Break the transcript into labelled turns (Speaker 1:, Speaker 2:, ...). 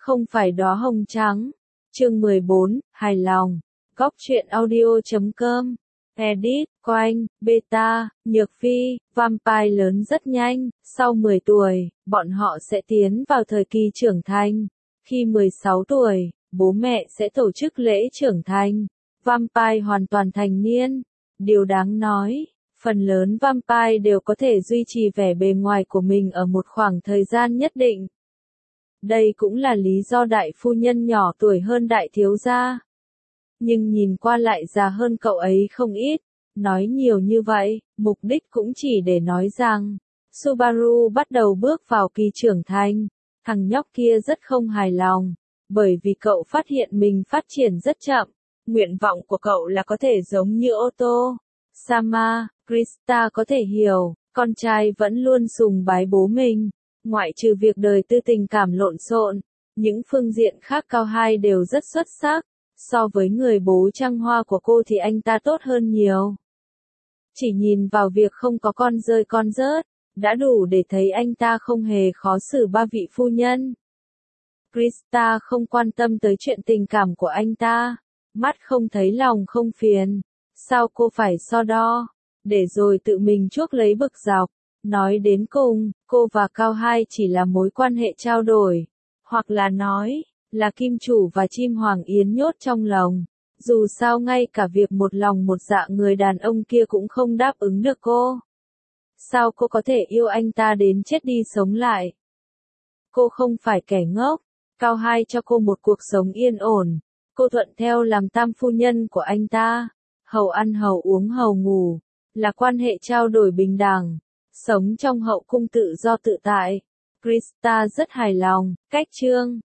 Speaker 1: không phải đóa hồng trắng. Chương 14, hài lòng. Góc truyện audio.com. Edit, Coanh, Beta, Nhược Phi, Vampire lớn rất nhanh, sau 10 tuổi, bọn họ sẽ tiến vào thời kỳ trưởng thành. Khi 16 tuổi, bố mẹ sẽ tổ chức lễ trưởng thành. Vampire hoàn toàn thành niên. Điều đáng nói, phần lớn vampire đều có thể duy trì vẻ bề ngoài của mình ở một khoảng thời gian nhất định. Đây cũng là lý do đại phu nhân nhỏ tuổi hơn đại thiếu gia. Nhưng nhìn qua lại già hơn cậu ấy không ít. Nói nhiều như vậy, mục đích cũng chỉ để nói rằng, Subaru bắt đầu bước vào kỳ trưởng thành. Thằng nhóc kia rất không hài lòng, bởi vì cậu phát hiện mình phát triển rất chậm. Nguyện vọng của cậu là có thể giống như ô tô. Sama, Krista có thể hiểu, con trai vẫn luôn sùng bái bố mình. Ngoại trừ việc đời tư tình cảm lộn xộn, những phương diện khác Cao Hai đều rất xuất sắc. So với người bố trăng hoa của cô thì anh ta tốt hơn nhiều. Chỉ nhìn vào việc không có con rơi con rớt, đã đủ để thấy anh ta không hề khó xử ba vị phu nhân. Krista không quan tâm tới chuyện tình cảm của anh ta. Mắt không thấy lòng không phiền. Sao cô phải so đo, để rồi tự mình chuốc lấy bực dọc. Nói đến cùng, cô và Cao Hai chỉ là mối quan hệ trao đổi. Hoặc là nói, là kim chủ và chim hoàng yến nhốt trong lòng. Dù sao ngay cả việc một lòng một dạ người đàn ông kia cũng không đáp ứng được cô. Sao cô có thể yêu anh ta đến chết đi sống lại? Cô không phải kẻ ngốc. Cao Hai cho cô một cuộc sống yên ổn. Cô thuận theo làm tam phu nhân của anh ta. Hầu ăn hầu uống hầu ngủ. Là quan hệ trao đổi bình đẳng. Sống trong hậu cung tự do tự tại. Krista rất hài lòng. Cách chương